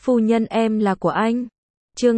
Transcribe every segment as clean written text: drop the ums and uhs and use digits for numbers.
Phu nhân em là của anh. Chương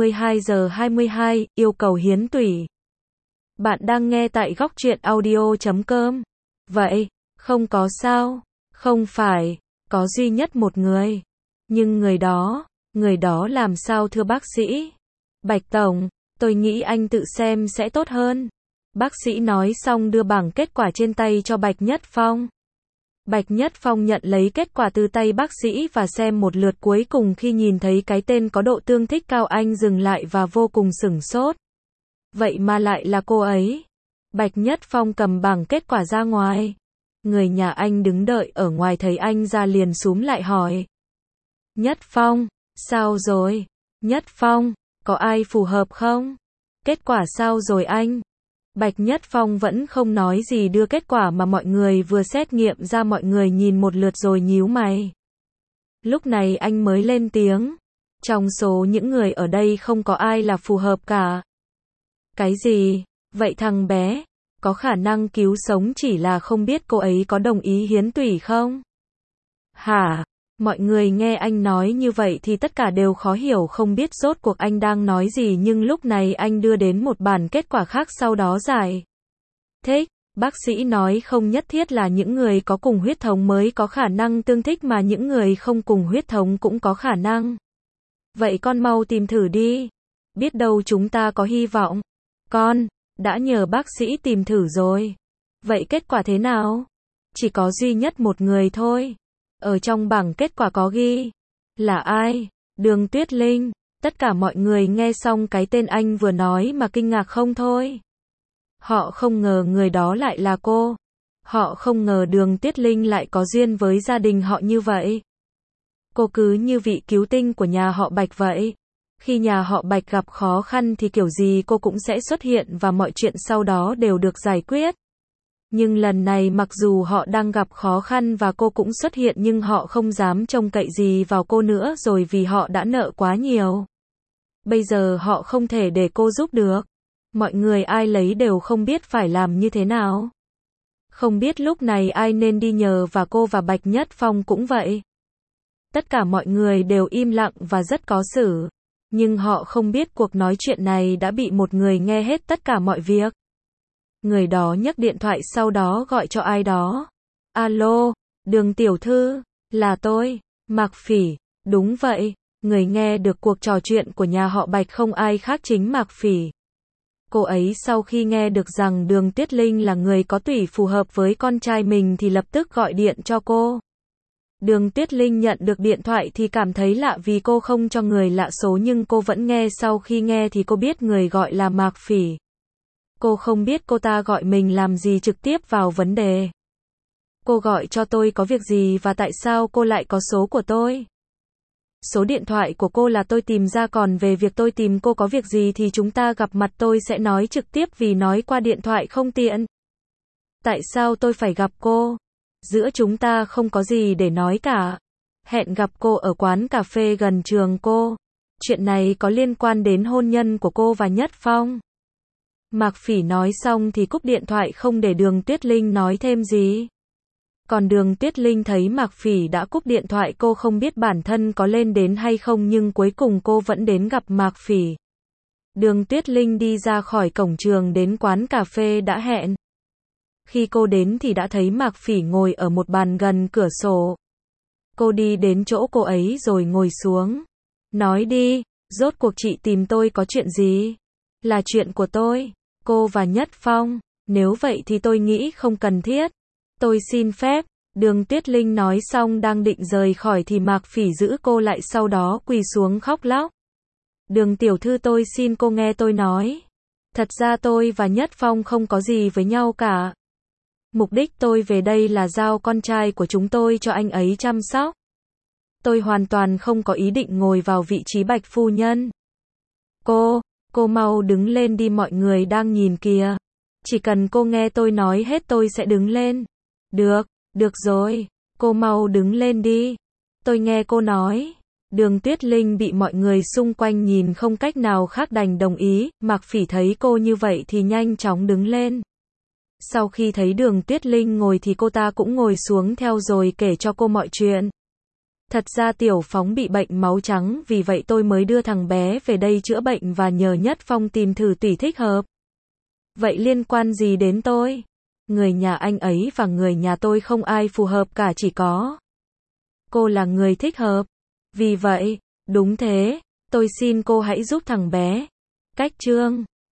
22:22, yêu cầu hiến tủy. Bạn đang nghe tại góc truyện audio.com. Vậy, không có sao? Không phải, có duy nhất một người. Nhưng người đó làm sao thưa bác sĩ? Bạch Tổng, tôi nghĩ anh tự xem sẽ tốt hơn. Bác sĩ nói xong đưa bảng kết quả trên tay cho Bạch Nhất Phong. Bạch Nhất Phong nhận lấy kết quả từ tay bác sĩ và xem một lượt, cuối cùng khi nhìn thấy cái tên có độ tương thích cao anh dừng lại và vô cùng sửng sốt. Vậy mà lại là cô ấy. Bạch Nhất Phong cầm bảng kết quả ra ngoài. Người nhà anh đứng đợi ở ngoài thấy anh ra liền xúm lại hỏi. Nhất Phong, sao rồi? Nhất Phong, có ai phù hợp không? Kết quả sao rồi anh? Bạch Nhất Phong vẫn không nói gì đưa kết quả mà mọi người vừa xét nghiệm ra, mọi người nhìn một lượt rồi nhíu mày. Lúc này anh mới lên tiếng. Trong số những người ở đây không có ai là phù hợp cả. Cái gì? Vậy thằng bé, có khả năng cứu sống, chỉ là không biết cô ấy có đồng ý hiến tủy không? Hả? Mọi người nghe anh nói như vậy thì tất cả đều khó hiểu, không biết rốt cuộc anh đang nói gì, nhưng lúc này anh đưa đến một bản kết quả khác, sau đó giải thích. Bác sĩ nói không nhất thiết là những người có cùng huyết thống mới có khả năng tương thích, mà những người không cùng huyết thống cũng có khả năng. Vậy con mau tìm thử đi. Biết đâu chúng ta có hy vọng. Con đã nhờ bác sĩ tìm thử rồi. Vậy kết quả thế nào? Chỉ có duy nhất một người thôi. Ở trong bảng kết quả có ghi là ai? Đường Tuyết Linh. Tất cả mọi người nghe xong cái tên anh vừa nói mà kinh ngạc không thôi. Họ không ngờ người đó lại là cô. Họ không ngờ Đường Tuyết Linh lại có duyên với gia đình họ như vậy. Cô cứ như vị cứu tinh của nhà họ Bạch vậy. Khi nhà họ Bạch gặp khó khăn thì kiểu gì cô cũng sẽ xuất hiện và mọi chuyện sau đó đều được giải quyết. Nhưng lần này mặc dù họ đang gặp khó khăn và cô cũng xuất hiện, nhưng họ không dám trông cậy gì vào cô nữa rồi, vì họ đã nợ quá nhiều. Bây giờ họ không thể để cô giúp được. Mọi người ai lấy đều không biết phải làm như thế nào. Không biết lúc này ai nên đi nhờ, và cô và Bạch Nhất Phong cũng vậy. Tất cả mọi người đều im lặng và rất có xử. Nhưng họ không biết cuộc nói chuyện này đã bị một người nghe hết tất cả mọi việc. Người đó nhấc điện thoại, sau đó gọi cho ai đó. Alo, Đường tiểu thư, là tôi, Mạc Phỉ. Đúng vậy, người nghe được cuộc trò chuyện của nhà họ Bạch không ai khác chính Mạc Phỉ. Cô ấy sau khi nghe được rằng Đường Tuyết Linh là người có tủy phù hợp với con trai mình thì lập tức gọi điện cho cô. Đường Tuyết Linh nhận được điện thoại thì cảm thấy lạ vì cô không cho người lạ số, nhưng cô vẫn nghe. Sau khi nghe thì cô biết người gọi là Mạc Phỉ. Cô không biết cô ta gọi mình làm gì, trực tiếp vào vấn đề. Cô gọi cho tôi có việc gì và tại sao cô lại có số của tôi? Số điện thoại của cô là tôi tìm ra, còn về việc tôi tìm cô có việc gì thì chúng ta gặp mặt tôi sẽ nói trực tiếp, vì nói qua điện thoại không tiện. Tại sao tôi phải gặp cô? Giữa chúng ta không có gì để nói cả. Hẹn gặp cô ở quán cà phê gần trường cô. Chuyện này có liên quan đến hôn nhân của cô và Nhất Phong. Mạc Phỉ nói xong thì cúp điện thoại, không để Đường Tuyết Linh nói thêm gì. Còn Đường Tuyết Linh thấy Mạc Phỉ đã cúp điện thoại, cô không biết bản thân có lên đến hay không, nhưng cuối cùng cô vẫn đến gặp Mạc Phỉ. Đường Tuyết Linh đi ra khỏi cổng trường đến quán cà phê đã hẹn. Khi cô đến thì đã thấy Mạc Phỉ ngồi ở một bàn gần cửa sổ. Cô đi đến chỗ cô ấy rồi ngồi xuống. Nói đi, rốt cuộc chị tìm tôi có chuyện gì? Là chuyện của tôi, cô và Nhất Phong. Nếu vậy thì tôi nghĩ không cần thiết. Tôi xin phép. Đường Tuyết Linh nói xong đang định rời khỏi thì Mạc Phỉ giữ cô lại, sau đó quỳ xuống khóc lóc. Đường tiểu thư, tôi xin cô nghe tôi nói. Thật ra tôi và Nhất Phong không có gì với nhau cả. Mục đích tôi về đây là giao con trai của chúng tôi cho anh ấy chăm sóc. Tôi hoàn toàn không có ý định ngồi vào vị trí Bạch phu nhân. Cô mau đứng lên đi, mọi người đang nhìn kìa. Chỉ cần cô nghe tôi nói hết tôi sẽ đứng lên. Được rồi, cô mau đứng lên đi. Tôi nghe cô nói. Đường Tuyết Linh bị mọi người xung quanh nhìn không cách nào khác đành đồng ý. Mạc Phỉ thấy cô như vậy thì nhanh chóng đứng lên. Sau khi thấy Đường Tuyết Linh ngồi thì cô ta cũng ngồi xuống theo rồi kể cho cô mọi chuyện. Thật ra Tiểu Phóng bị bệnh máu trắng, vì vậy tôi mới đưa thằng bé về đây chữa bệnh và nhờ Nhất Phong tìm thử tủy thích hợp. Vậy liên quan gì đến tôi? Người nhà anh ấy và người nhà tôi không ai phù hợp cả, chỉ có cô là người thích hợp. Vì vậy, đúng thế, tôi xin cô hãy giúp thằng bé. Cách chương